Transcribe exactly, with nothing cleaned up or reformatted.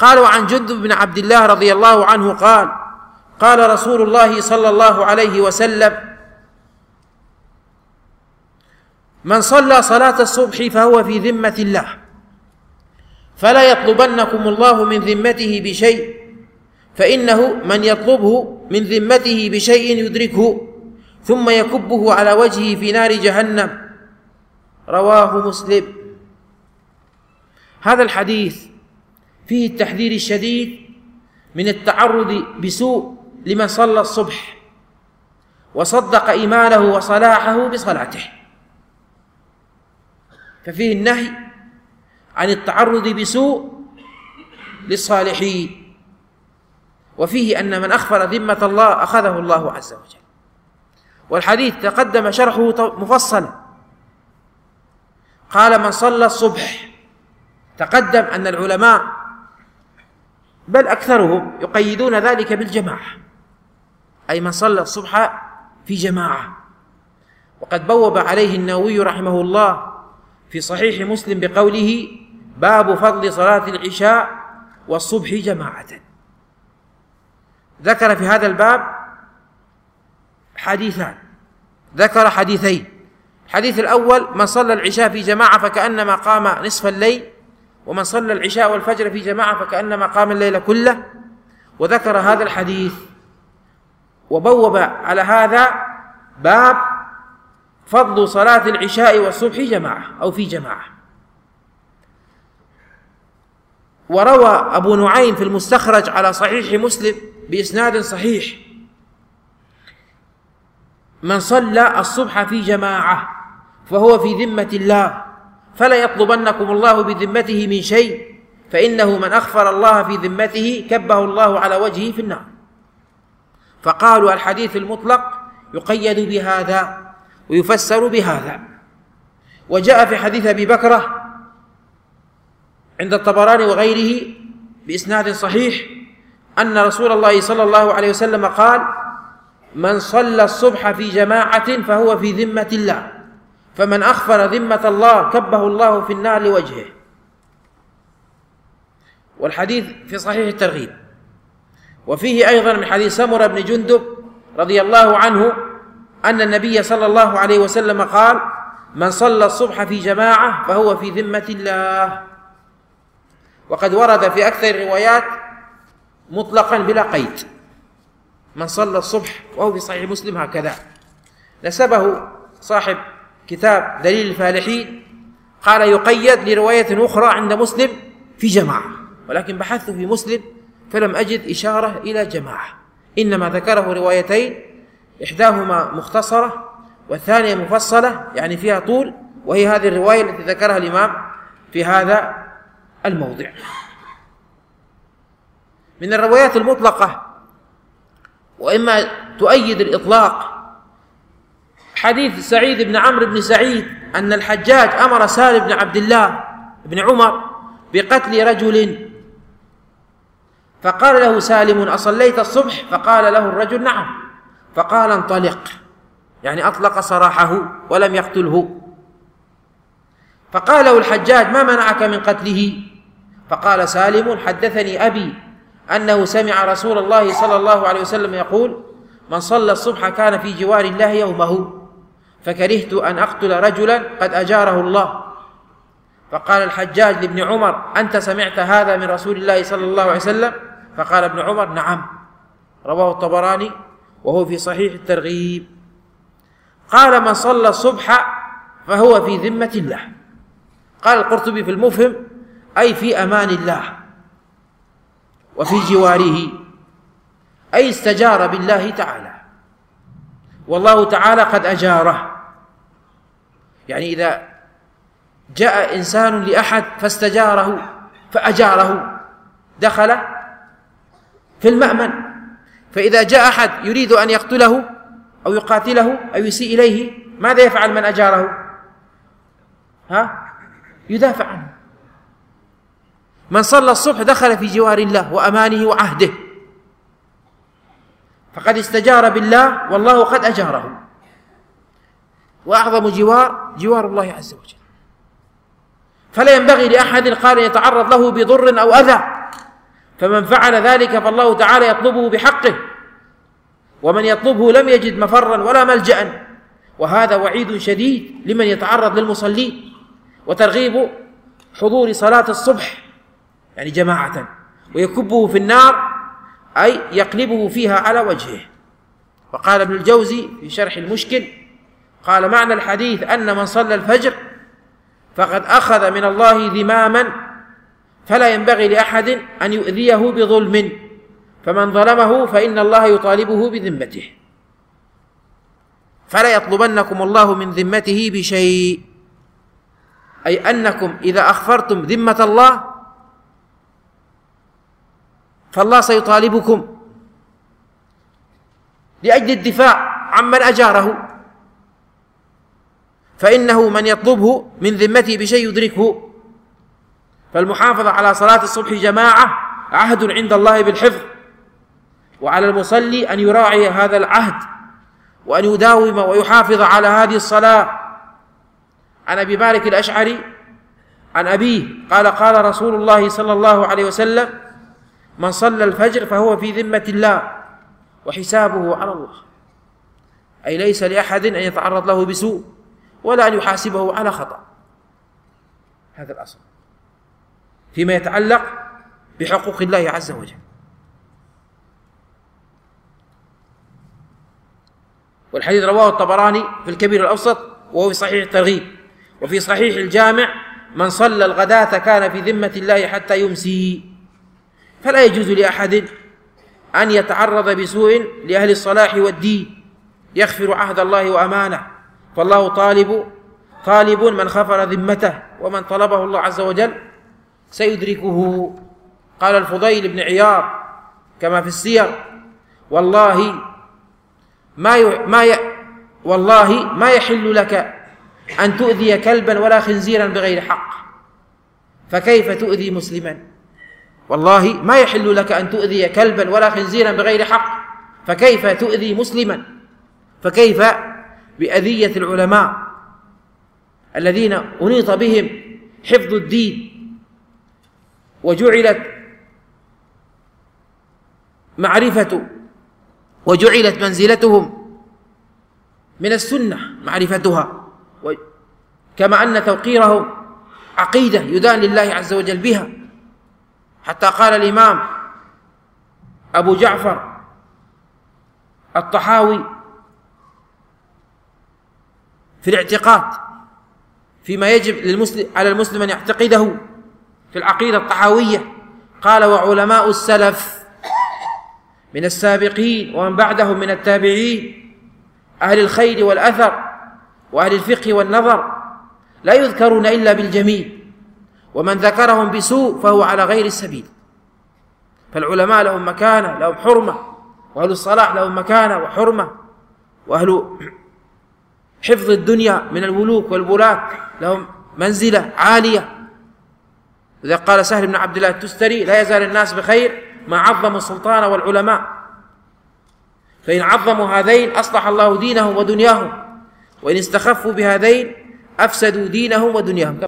قال: وعن جندب بن عبد الله رضي الله عنه قال: قال رسول الله صلى الله عليه وسلم: من صلى صلاة الصبح فهو في ذمة الله، فلا يطلبنكم الله من ذمته بشيء، فإنه من يطلبه من ذمته بشيء يدركه ثم يكبه على وجهه في نار جهنم. رواه مسلم. هذا الحديث فيه التحذير الشديد من التعرض بسوء لمن صلى الصبح وصدق إيمانه وصلاحه بصلاته، ففيه النهي عن التعرض بسوء للصالحين، وفيه أن من أخفر ذمة الله أخذه الله عز وجل. والحديث تقدم شرحه مفصلا. قال: من صلى الصبح، تقدم أن العلماء بل أكثرهم يقيدون ذلك بالجماعة، أي من صلى الصبح في جماعة. وقد بوب عليه النووي رحمه الله في صحيح مسلم بقوله: باب فضل صلاة العشاء والصبح جماعة. ذكر في هذا الباب حديثان، ذكر حديثين. الحديث الأول: من صلى العشاء في جماعة فكأنما قام نصف الليل، ومن صلى العشاء والفجر في جماعة فكأنما قام الليل كله. وذكر هذا الحديث وبوب على هذا باب فضل صلاة العشاء والصبح جماعة أو في جماعة. وروى أبو نعيم في المستخرج على صحيح مسلم بإسناد صحيح: من صلى الصبح في جماعة فهو في ذمة الله، فلا يطلبنكم الله بذمته من شيء، فإنه من أخفر الله في ذمته كبه الله على وجهه في النار. فقالوا: الحديث المطلق يقيد بهذا ويفسر بهذا. وجاء في حديث أبي بكرة عند الطبراني وغيره بإسناد صحيح أن رسول الله صلى الله عليه وسلم قال: من صلى الصبح في جماعة فهو في ذمة الله، فمن أخفر ذمة الله كبه الله في النار لوجهه. والحديث في صحيح الترغيب. وفيه أيضا من حديث سمرة بن جندب رضي الله عنه أن النبي صلى الله عليه وسلم قال: من صلى الصبح في جماعة فهو في ذمة الله. وقد ورد في أكثر الروايات مطلقا بلا قيد، من صلى الصبح، وهو في صحيح مسلم هكذا. نسبه صاحب كتاب دليل الفالحين، قال: يقيد لرواية أخرى عند مسلم في جماعة، ولكن بحثت في مسلم فلم أجد إشارة إلى جماعة، إنما ذكره روايتين، إحداهما مختصرة والثانية مفصلة يعني فيها طول، وهي هذه الرواية التي ذكرها الإمام في هذا الموضع. من الروايات المطلقة وإما تؤيد الإطلاق حديث سعيد بن عمرو بن سعيد أن الحجاج أمر سالم بن عبد الله بن عمر بقتل رجل، فقال له سالم: أصليت الصبح؟ فقال له الرجل: نعم. فقال: انطلق، يعني أطلق سراحه ولم يقتله. فقال له الحجاج: ما منعك من قتله؟ فقال سالم: حدثني أبي أنه سمع رسول الله صلى الله عليه وسلم يقول: من صلى الصبح كان في جوار الله يومه، فكرهت أن أقتل رجلا قد أجاره الله. فقال الحجاج لابن عمر: أنت سمعت هذا من رسول الله صلى الله عليه وسلم؟ فقال ابن عمر: نعم. رواه الطبراني وهو في صحيح الترغيب. قال: من صلى الصبح فهو في ذمة الله. قال القرطبي في المفهم: أي في أمان الله وفي جواره، أي استجار بالله تعالى، والله تعالى قد أجاره. يعني إذا جاء إنسان لأحد فاستجاره فأجاره دخل في المأمن. فإذا جاء أحد يريد أن يقتله أو يقاتله أو يسيء إليه، ماذا يفعل من أجاره؟ ها؟ يدافع عنه. من صلى الصبح دخل في جوار الله وأمانه وعهده، فقد استجار بالله والله قد أجاره. وأعظم جوار جوار الله عز وجل، فلا ينبغي لأحد قال يتعرض له بضر أو أذى فمن فعل ذلك فالله تعالى يطلبه بحقه، ومن يطلبه لم يجد مفرا ولا ملجأ. وهذا وعيد شديد لمن يتعرض للمصلين، وترغيب حضور صلاة الصبح يعني جماعة، ويكبه في النار أي يقلبه فيها على وجهه. وقال ابن الجوزي في شرح المشكل قال: معنى الحديث أن من صلى الفجر فقد أخذ من الله ذماما فلا ينبغي لأحد أن يؤذيه بظلم، فمن ظلمه فإن الله يطالبه بذمته، فلا يطلبنكم الله من ذمته بشيء، أي أنكم إذا أخفرتم ذمة الله فالله سيطالبكم لأجل الدفاع عمن أجاره، فإنه من يطلبه من ذمته بشيء يدركه. فالمحافظة على صلاة الصبح جماعة عهد عند الله بالحفظ، وعلى المصلي أن يراعي هذا العهد وأن يداوم ويحافظ على هذه الصلاة. عن أبي مالك الأشعري عن أبيه قال: قال رسول الله صلى الله عليه وسلم: من صلى الفجر فهو في ذمة الله وحسابه على الله، أي ليس لأحد أن يتعرض له بسوء ولا أن يحاسبه على خطأ. هذا الأصل فيما يتعلق بحقوق الله عز وجل. والحديث رواه الطبراني في الكبير الأوسط وهو في صحيح الترغيب، وفي صحيح الجامع: من صلى الغداة كان في ذمة الله حتى يمسي. فلا يجوز لأحد أن يتعرض بسوء لأهل الصلاح والدين يخفر عهد الله وأمانه، فالله طالب طالب من خفر ذمته، ومن طلبه الله عز وجل سيدركه. قال الفضيل بن عياض كما في السير: والله ما ي... ما ي... والله ما يحل لك أن تؤذي كلبا ولا خنزيرا بغير حق، فكيف تؤذي مسلما؟ والله ما يحل لك أن تؤذي كلبا ولا خنزيرا بغير حق، فكيف تؤذي مسلما؟ فكيف بأذية العلماء الذين أنيط بهم حفظ الدين وجعلت معرفة وجعلت منزلتهم من السنة معرفتها، كما أن توقيرهم عقيدة يدان لله عز وجل بها. حتى قال الإمام أبو جعفر الطحاوي في الاعتقاد فيما يجب للمسلم على المسلم أن يعتقده في العقيدة الطحاوية، قال: وعلماء السلف من السابقين ومن بعدهم من التابعين أهل الخير والأثر وأهل الفقه والنظر لا يذكرون إلا بالجميل، ومن ذكرهم بسوء فهو على غير السبيل. فالعلماء لهم مكانة، لهم حرمة، وأهل الصلاح لهم مكانة وحرمة، وأهل حفظ الدنيا من الملوك والولاة لهم منزلة عالية. إذا قال سهل بن عبد الله التستري: لا يزال الناس بخير ما عظموا السلطان والعلماء، فإن عظموا هذين أصلح الله دينهم ودنياهم، وإن استخفوا بهذين أفسدوا دينهم ودنياهم.